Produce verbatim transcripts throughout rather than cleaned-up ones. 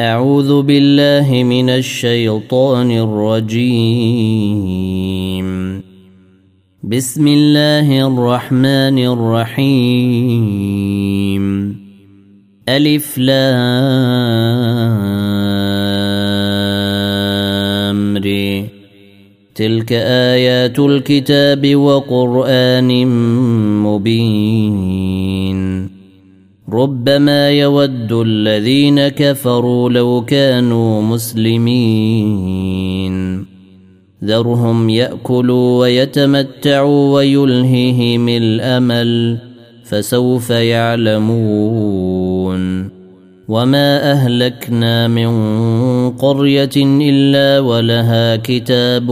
أعوذ بالله من الشيطان الرجيم. بسم الله الرحمن الرحيم. ألف لام ر. تلك آيات الكتاب وقرآن مبين. ربما يود الذين كفروا لو كانوا مسلمين. ذرهم يأكلوا ويتمتعوا ويلههم الأمل فسوف يعلمون. وما أهلكنا من قرية إلا ولها كتاب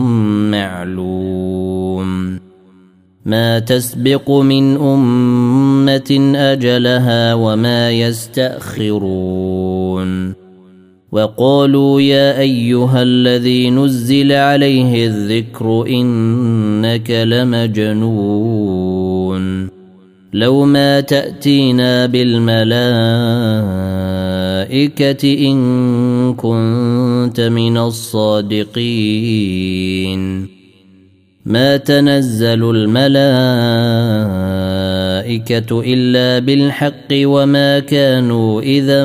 معلوم. ما تسبق من أمة أجلها وما يستأخرون. وقالوا يا أيها الذي نزل عليه الذكر إنك لمجنون. لو ما تأتينا بالملائكة إن كنت من الصادقين. ما تنزل الملائكة إلا بالحق وما كانوا إذا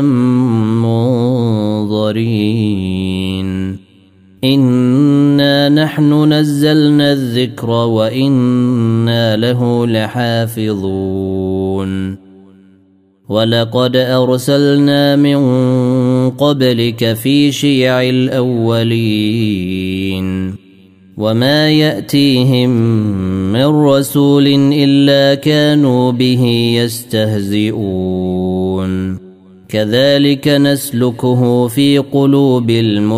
منظرين. إنا نحن نزلنا الذكر وإنا له لحافظون. ولقد أرسلنا من قبلك في شيع الأولين. وما يأتيهم من رسول إلا كانوا به يستهزئون. كذلك نسلكه في قلوب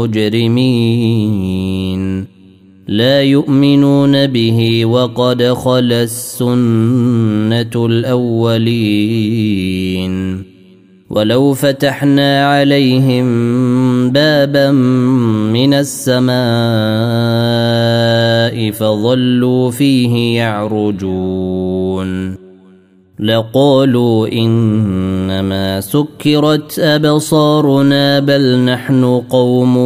المجرمين. لا يؤمنون به وقد خلت السنة الأولين. ولو فتحنا عليهم بابا من السماء فظلوا فيه يعرجون لقالوا إنما سكرت أبصارنا بل نحن قوم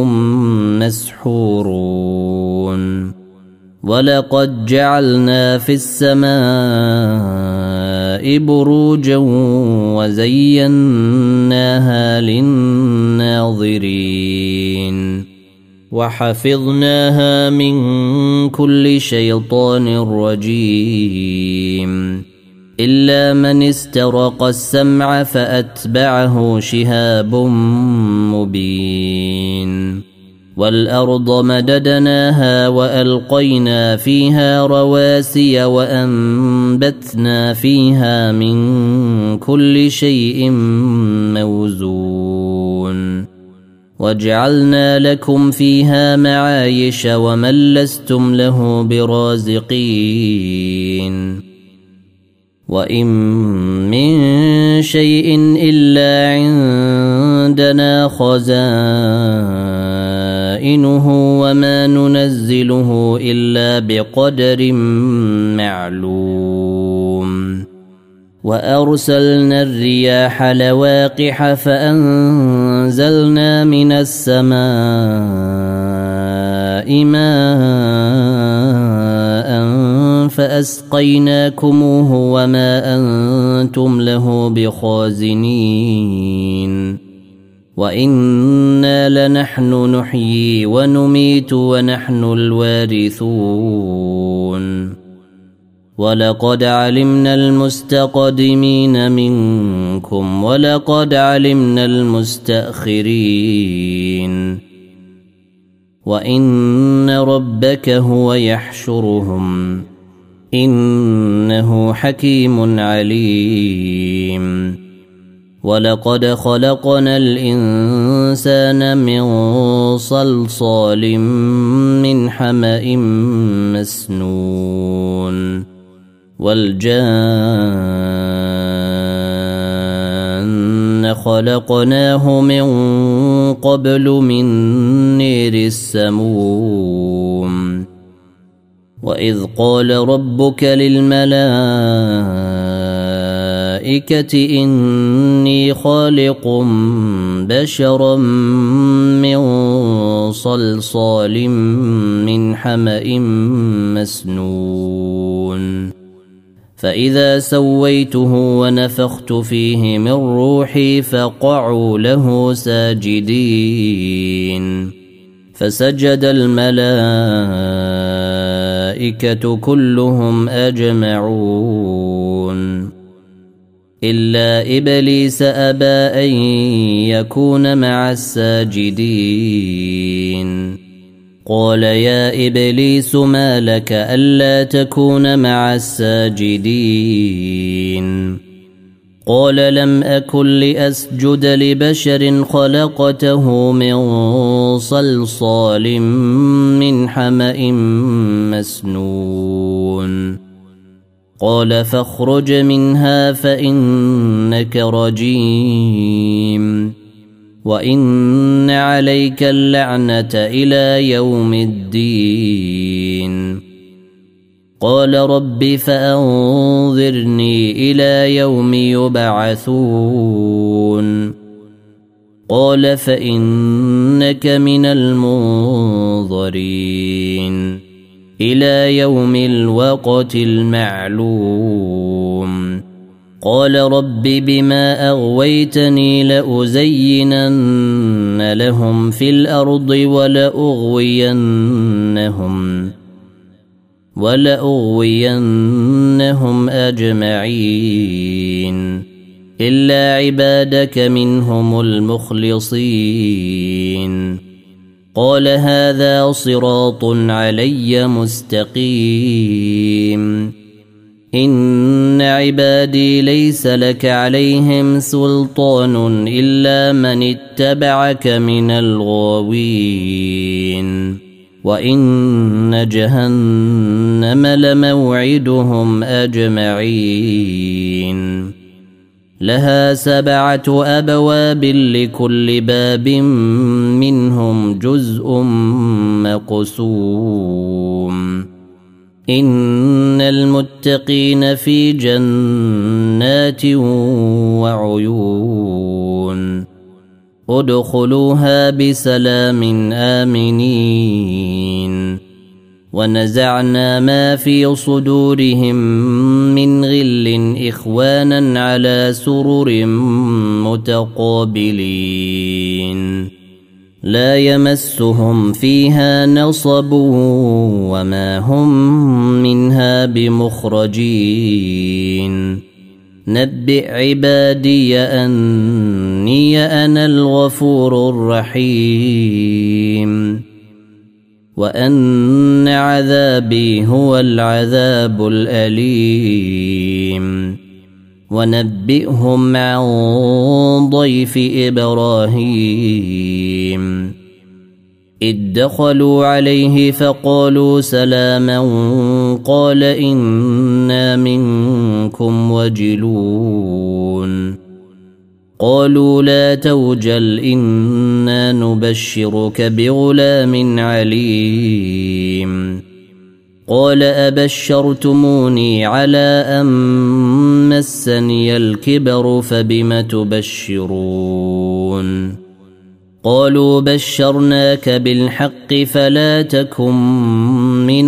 مسحورون. ولقد جعلنا في السماء بروجا وزيناها للناظرين. وحفظناها من كل شيطان رجيم. إلا من استرق السمع فأتبعه شهاب مبين. والأرض مددناها وألقينا فيها رواسي وأنبتنا فيها من كل شيء موزون. وجعلنا لكم فيها معايش ومن لستم له برازقين. وإن من شيء إلا عندنا خزائنه وما ننزله إلا بقدر معلوم. وأرسلنا الرياح لواقح فأنزلنا من السماء ماء فأسقيناكموه وما أنتم له بخازنين. وإنا لنحن نحيي ونميت ونحن الوارثون. ولقد علمنا المستقدمين منكم ولقد علمنا المستأخرين. وإن ربك هو يحشرهم إنه حكيم عليم. ولقد خلقنا الإنسان من صلصال من حمأ مسنون. والجان خلقناه من قبل من نير السموم. وإذ قال ربك للملائكة الملائكة إني خالق بشرا من صلصال من حمأ مسنون فإذا سويته ونفخت فيه من روحي فقعوا له ساجدين فسجد الملائكة كلهم أجمعون إلا إبليس أبى أن يكون مع الساجدين قال يا إبليس ما لك ألا تكون مع الساجدين قال لم أكن لأسجد لبشر خلقته من صلصال من حمأ مسنون قال فاخرج منها فإنك رجيم وإن عليك اللعنة إلى يوم الدين قال رب فأنظرني إلى يوم يبعثون قال فإنك من المنظرين إلى يوم الوقت المعلوم قال رب بما أغويتني لأزينن لهم في الأرض ولأغوينهم ولأغوينهم أجمعين إلا عبادك منهم المخلصين قال هذا صراط علي مستقيم إن عبادي ليس لك عليهم سلطان إلا من اتبعك من الغاوين وإن جهنم لموعدهم أجمعين لها سبعة أبواب لكل باب منهم جزء مقسوم إن المتقين في جنات وعيون ادخلوها بسلام آمنين ونزعنا ما في صدورهم من غل إخوانا على سرر متقابلين لا يمسهم فيها نصب وما هم منها بمخرجين نبئ عبادي أني أنا الغفور الرحيم وأن عذابي هو العذاب الأليم ونبئهم عن ضيف إبراهيم إذ دخلوا عليه فقالوا سلاما قال إنا منكم وجلون قالوا لا توجل إنا نبشرك بغلام عليم قال أبشرتموني على أن مسني الكبر فبم تبشرون قالوا بشرناك بالحق فلا تكن من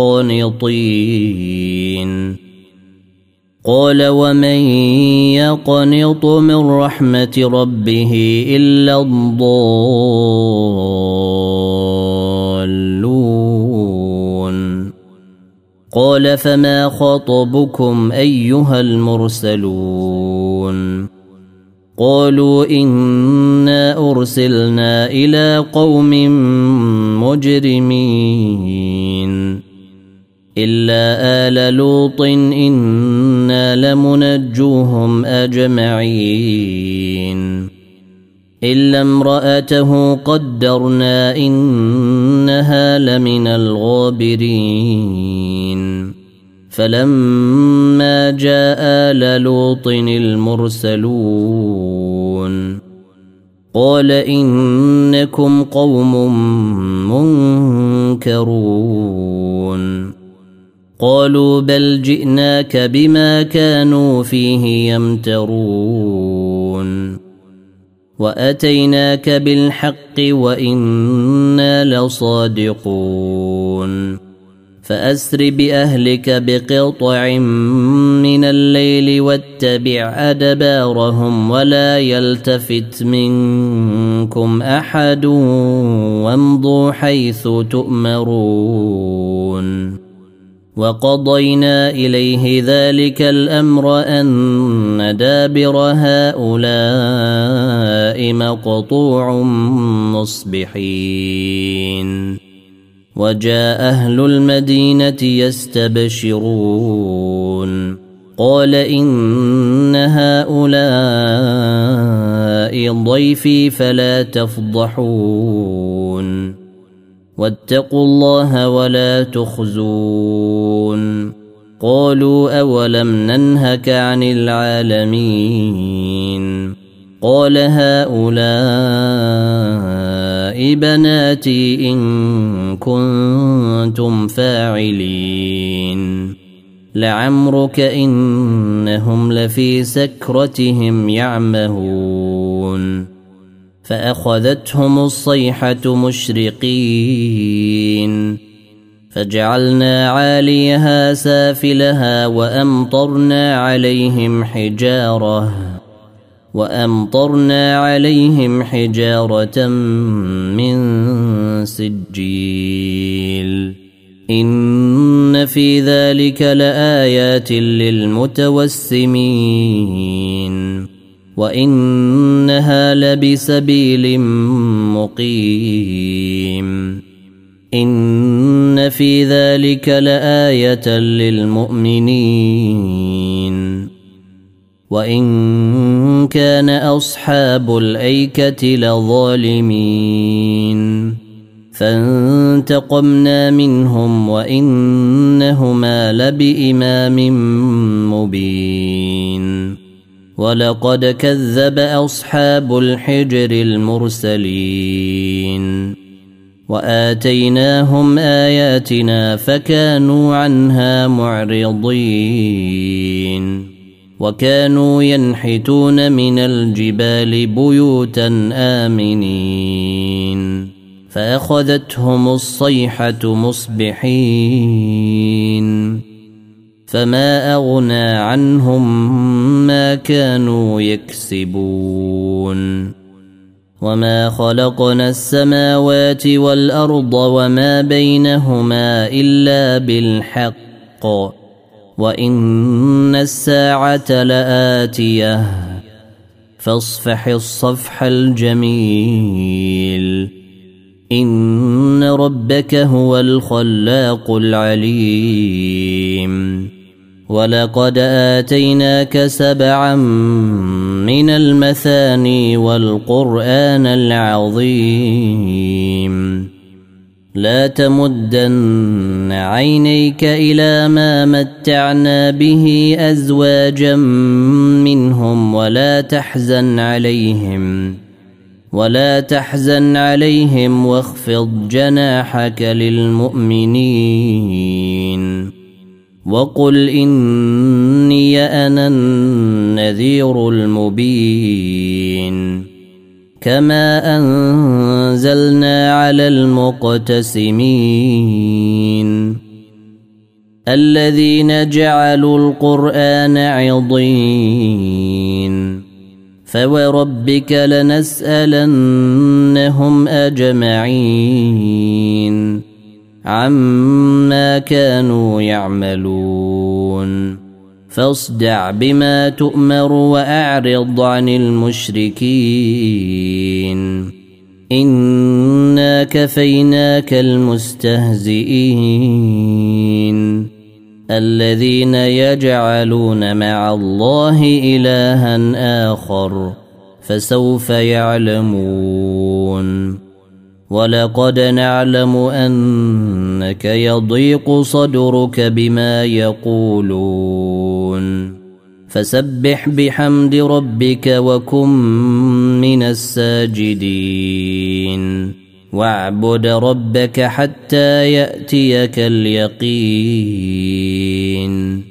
القانطين قال ومن يقنط من رحمة ربه إلا الضالون قال فما خطبكم أيها المرسلون قالوا إنا أرسلنا إلى قوم مجرمين إلا آل لوط إنا لمنجوهم أجمعين إلا امرأته قدرنا إنها لمن الغابرين فلما جاء آل لوط المرسلون قال إنكم قوم منكرون قالوا بل جئناك بما كانوا فيه يمترون وأتيناك بالحق وإنا لصادقون فأسر بأهلك بقطع من الليل واتبع أدبارهم ولا يلتفت منكم أحد وامضوا حيث تؤمرون وقضينا إليه ذلك الأمر أن دابر هؤلاء مقطوع مصبحين وجاء أهل المدينة يستبشرون قال إن هؤلاء ضيفي فلا تفضحون واتقوا الله ولا تخزون قالوا أولم ننهك عن العالمين قال هؤلاء بناتي إن كنتم فاعلين لعمرك إنهم لفي سكرتهم يعمهون فأخذتهم الصيحة مشرقين فجعلنا عاليها سافلها وأمطرنا عليهم حجارة وأمطرنا عليهم حجارة من سجيل إن في ذلك لآيات للمتوسمين وإنها لبسبيل مقيم إن في ذلك لآية للمؤمنين وإن كان أصحاب الأيكة لظالمين فانتقمنا منهم وإنهما لبإمام مبين ولقد كذب أصحاب الحجر المرسلين وآتيناهم آياتنا فكانوا عنها معرضين وكانوا ينحتون من الجبال بيوتا آمنين فأخذتهم الصيحة مصبحين فما أغنى عنهم ما كانوا يكسبون وما خلقنا السماوات والأرض وما بينهما إلا بالحق وإن الساعة لآتية فاصفح الصفح الجميل إن ربك هو الخلاق العليم ولقد آتيناك سبعا من المثاني والقرآن العظيم لا تمدن عينيك إلى ما متعنا به أزواجا منهم ولا تحزن عليهم ولا تحزن عليهم واخفض جناحك للمؤمنين وقل إني أنا النذير المبين كما أنزلنا على المقتسمين الذين جعلوا القرآن عضين فوربك لنسألنهم أجمعين عما كانوا يعملون فاصدع بما تؤمر وأعرض عن المشركين إنا كفيناك المستهزئين الذين يجعلون مع الله إلها آخر فسوف يعلمون ولقد نعلم أنك يضيق صدرك بما يقولون فسبح بحمد ربك وكن من الساجدين واعبد ربك حتى يأتيك اليقين